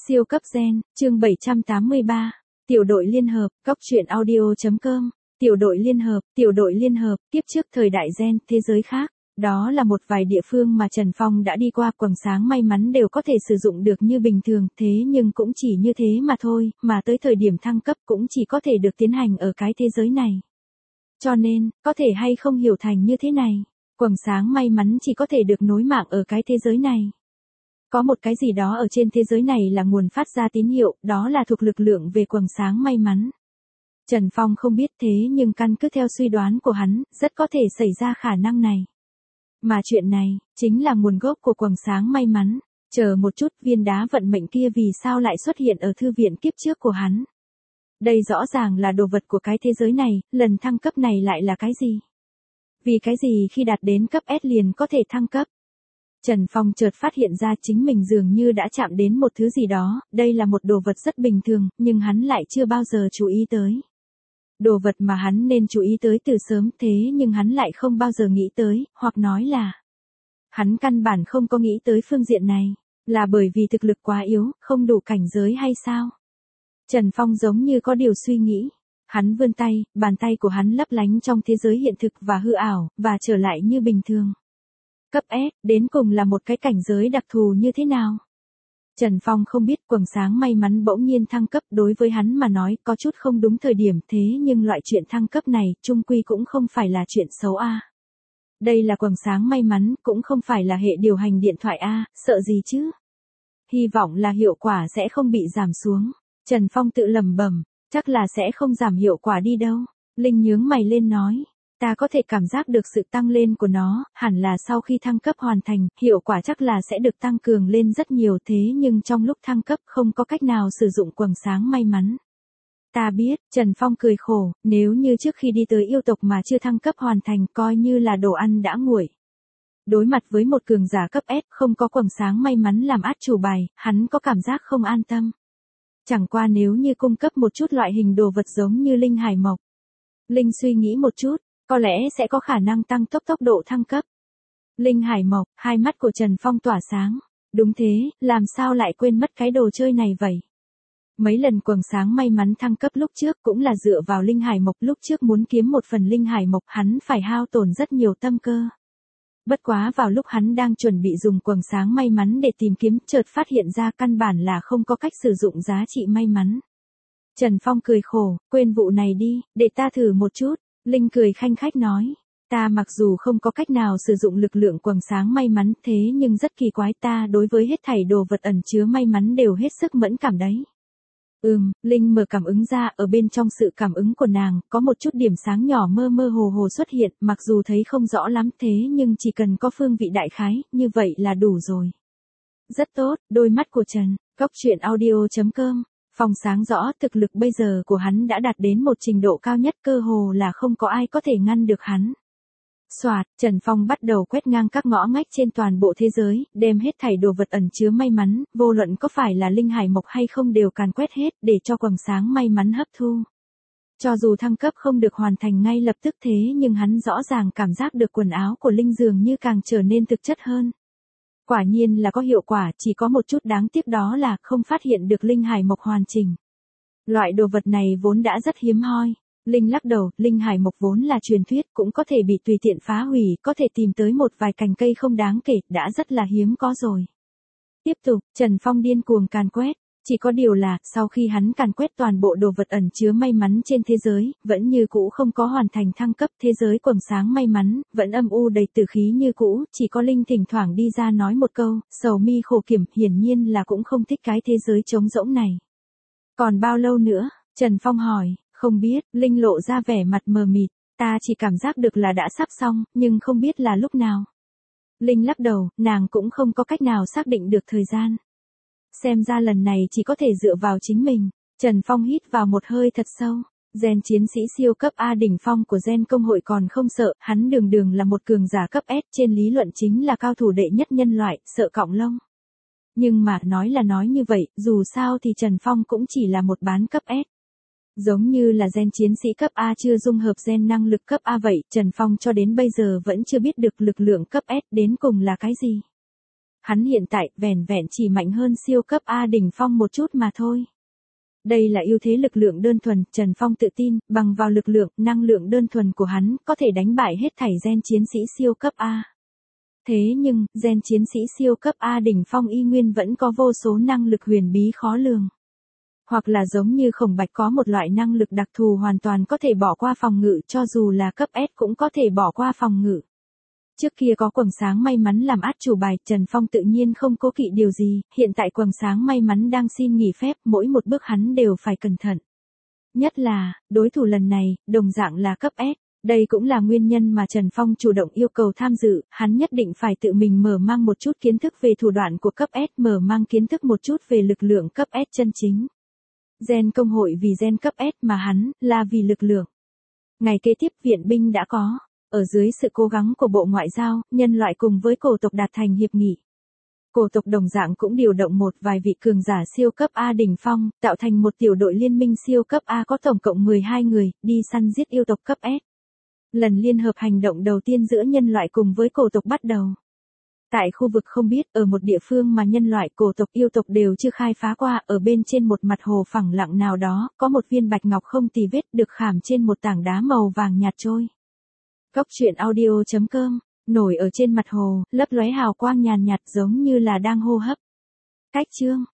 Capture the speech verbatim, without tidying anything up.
Siêu cấp gen, chương bảy trăm tám mươi ba. Tiểu đội liên hợp, cóc truyện audio chấm com. Tiểu đội liên hợp, tiểu đội liên hợp, tiếp trước thời đại gen, thế giới khác. Đó là một vài địa phương mà Trần Phong đã đi qua, quầng sáng may mắn đều có thể sử dụng được như bình thường, thế nhưng cũng chỉ như thế mà thôi, mà tới thời điểm thăng cấp cũng chỉ có thể được tiến hành ở cái thế giới này. Cho nên, có thể hay không hiểu thành như thế này, quầng sáng may mắn chỉ có thể được nối mạng ở cái thế giới này. Có một cái gì đó ở trên thế giới này là nguồn phát ra tín hiệu, đó là thuộc lực lượng về quầng sáng may mắn. Trần Phong không biết thế nhưng căn cứ theo suy đoán của hắn, rất có thể xảy ra khả năng này. Mà chuyện này, chính là nguồn gốc của quầng sáng may mắn. Chờ một chút, viên đá vận mệnh kia vì sao lại xuất hiện ở thư viện kiếp trước của hắn? Đây rõ ràng là đồ vật của cái thế giới này, lần thăng cấp này lại là cái gì? Vì cái gì khi đạt đến cấp S liền có thể thăng cấp? Trần Phong chợt phát hiện ra chính mình dường như đã chạm đến một thứ gì đó, đây là một đồ vật rất bình thường, nhưng hắn lại chưa bao giờ chú ý tới. Đồ vật mà hắn nên chú ý tới từ sớm thế nhưng hắn lại không bao giờ nghĩ tới, hoặc nói là hắn căn bản không có nghĩ tới phương diện này, là bởi vì thực lực quá yếu, không đủ cảnh giới hay sao? Trần Phong giống như có điều suy nghĩ. Hắn vươn tay, bàn tay của hắn lấp lánh trong thế giới hiện thực và hư ảo, và trở lại như bình thường. Cấp S, đến cùng là một cái cảnh giới đặc thù như thế nào? Trần Phong không biết, quầng sáng may mắn bỗng nhiên thăng cấp đối với hắn mà nói có chút không đúng thời điểm, thế nhưng loại chuyện thăng cấp này, chung quy cũng không phải là chuyện xấu a. Đây là quầng sáng may mắn, cũng không phải là hệ điều hành điện thoại a, sợ gì chứ? Hy vọng là hiệu quả sẽ không bị giảm xuống. Trần Phong tự lẩm bẩm, chắc là sẽ không giảm hiệu quả đi đâu. Linh nhướng mày lên nói. Ta có thể cảm giác được sự tăng lên của nó, hẳn là sau khi thăng cấp hoàn thành, hiệu quả chắc là sẽ được tăng cường lên rất nhiều, thế nhưng trong lúc thăng cấp không có cách nào sử dụng quầng sáng may mắn. Ta biết, Trần Phong cười khổ, nếu như trước khi đi tới yêu tộc mà chưa thăng cấp hoàn thành coi như là đồ ăn đã nguội. Đối mặt với một cường giả cấp S không có quầng sáng may mắn làm át chủ bài, hắn có cảm giác không an tâm. Chẳng qua nếu như cung cấp một chút loại hình đồ vật giống như linh hải mộc. Linh suy nghĩ một chút. Có lẽ sẽ có khả năng tăng tốc tốc độ thăng cấp. Linh hải mộc, hai mắt của Trần Phong tỏa sáng. Đúng thế, làm sao lại quên mất cái đồ chơi này vậy? Mấy lần quầng sáng may mắn thăng cấp lúc trước cũng là dựa vào linh hải mộc, lúc trước muốn kiếm một phần linh hải mộc hắn phải hao tổn rất nhiều tâm cơ. Bất quá vào lúc hắn đang chuẩn bị dùng quầng sáng may mắn để tìm kiếm, chợt phát hiện ra căn bản là không có cách sử dụng giá trị may mắn. Trần Phong cười khổ, quên vụ này đi, để ta thử một chút. Linh cười khanh khách nói, ta mặc dù không có cách nào sử dụng lực lượng quầng sáng may mắn thế nhưng rất kỳ quái, ta đối với hết thảy đồ vật ẩn chứa may mắn đều hết sức mẫn cảm đấy. Ừm, Linh mở cảm ứng ra, ở bên trong sự cảm ứng của nàng, có một chút điểm sáng nhỏ mơ mơ hồ hồ xuất hiện, mặc dù thấy không rõ lắm thế nhưng chỉ cần có phương vị đại khái, như vậy là đủ rồi. Rất tốt, đôi mắt của Trần, cóc truyện audio chấm com. Phong sáng rõ, thực lực bây giờ của hắn đã đạt đến một trình độ cao nhất, cơ hồ là không có ai có thể ngăn được hắn. Soạt, Trần Phong bắt đầu quét ngang các ngõ ngách trên toàn bộ thế giới, đem hết thảy đồ vật ẩn chứa may mắn, vô luận có phải là linh hải mộc hay không đều càn quét hết, để cho quầng sáng may mắn hấp thu. Cho dù thăng cấp không được hoàn thành ngay lập tức thế nhưng hắn rõ ràng cảm giác được quần áo của Linh dường như càng trở nên thực chất hơn. Quả nhiên là có hiệu quả, chỉ có một chút đáng tiếc đó là không phát hiện được linh hải mộc hoàn chỉnh. Loại đồ vật này vốn đã rất hiếm hoi. Linh lắc đầu, linh hải mộc vốn là truyền thuyết, cũng có thể bị tùy tiện phá hủy, có thể tìm tới một vài cành cây không đáng kể, đã rất là hiếm có rồi. Tiếp tục, Trần Phong điên cuồng càn quét. Chỉ có điều là, sau khi hắn càn quét toàn bộ đồ vật ẩn chứa may mắn trên thế giới, vẫn như cũ không có hoàn thành thăng cấp, thế giới quầng sáng may mắn, vẫn âm u đầy tử khí như cũ, chỉ có Linh thỉnh thoảng đi ra nói một câu, sầu mi khổ kiểm, hiển nhiên là cũng không thích cái thế giới trống rỗng này. Còn bao lâu nữa? Trần Phong hỏi, không biết, Linh lộ ra vẻ mặt mờ mịt, ta chỉ cảm giác được là đã sắp xong, nhưng không biết là lúc nào. Linh lắc đầu, nàng cũng không có cách nào xác định được thời gian. Xem ra lần này chỉ có thể dựa vào chính mình. Trần Phong hít vào một hơi thật sâu. Gen chiến sĩ siêu cấp A đỉnh phong của Gen công hội còn không sợ, hắn đường đường là một cường giả cấp S, trên lý luận chính là cao thủ đệ nhất nhân loại, sợ cọng lông. Nhưng mà nói là nói như vậy, dù sao thì Trần Phong cũng chỉ là một bán cấp S. Giống như là gen chiến sĩ cấp A chưa dung hợp gen năng lực cấp A vậy, Trần Phong cho đến bây giờ vẫn chưa biết được lực lượng cấp S đến cùng là cái gì. Hắn hiện tại vẻn vẹn chỉ mạnh hơn siêu cấp A đỉnh phong một chút mà thôi. Đây là ưu thế lực lượng đơn thuần, Trần Phong tự tin, bằng vào lực lượng, năng lượng đơn thuần của hắn, có thể đánh bại hết thảy gen chiến sĩ siêu cấp A. Thế nhưng, gen chiến sĩ siêu cấp A đỉnh phong y nguyên vẫn có vô số năng lực huyền bí khó lường. Hoặc là giống như Khổng Bạch có một loại năng lực đặc thù hoàn toàn có thể bỏ qua phòng ngự, cho dù là cấp S cũng có thể bỏ qua phòng ngự. Trước kia có quầng sáng may mắn làm át chủ bài, Trần Phong tự nhiên không cố kỵ điều gì, hiện tại quầng sáng may mắn đang xin nghỉ phép, mỗi một bước hắn đều phải cẩn thận. Nhất là, đối thủ lần này, đồng dạng là cấp S. Đây cũng là nguyên nhân mà Trần Phong chủ động yêu cầu tham dự, hắn nhất định phải tự mình mở mang một chút kiến thức về thủ đoạn của cấp S, mở mang kiến thức một chút về lực lượng cấp S chân chính. Gen công hội vì gen cấp S mà hắn, là vì lực lượng. Ngày kế tiếp viện binh đã có. Ở dưới sự cố gắng của Bộ Ngoại giao, nhân loại cùng với cổ tộc đạt thành hiệp nghị. Cổ tộc đồng dạng cũng điều động một vài vị cường giả siêu cấp A đỉnh phong, tạo thành một tiểu đội liên minh siêu cấp A có tổng cộng mười hai người, đi săn giết yêu tộc cấp S. Lần liên hợp hành động đầu tiên giữa nhân loại cùng với cổ tộc bắt đầu. Tại khu vực không biết, ở một địa phương mà nhân loại, cổ tộc, yêu tộc đều chưa khai phá qua, ở bên trên một mặt hồ phẳng lặng nào đó, có một viên bạch ngọc không tì vết được khảm trên một tảng đá màu vàng nhạt trôi. Cóc truyện audio chấm com, nổi ở trên mặt hồ, lấp lóe hào quang nhàn nhạt giống như là đang hô hấp. Cách chương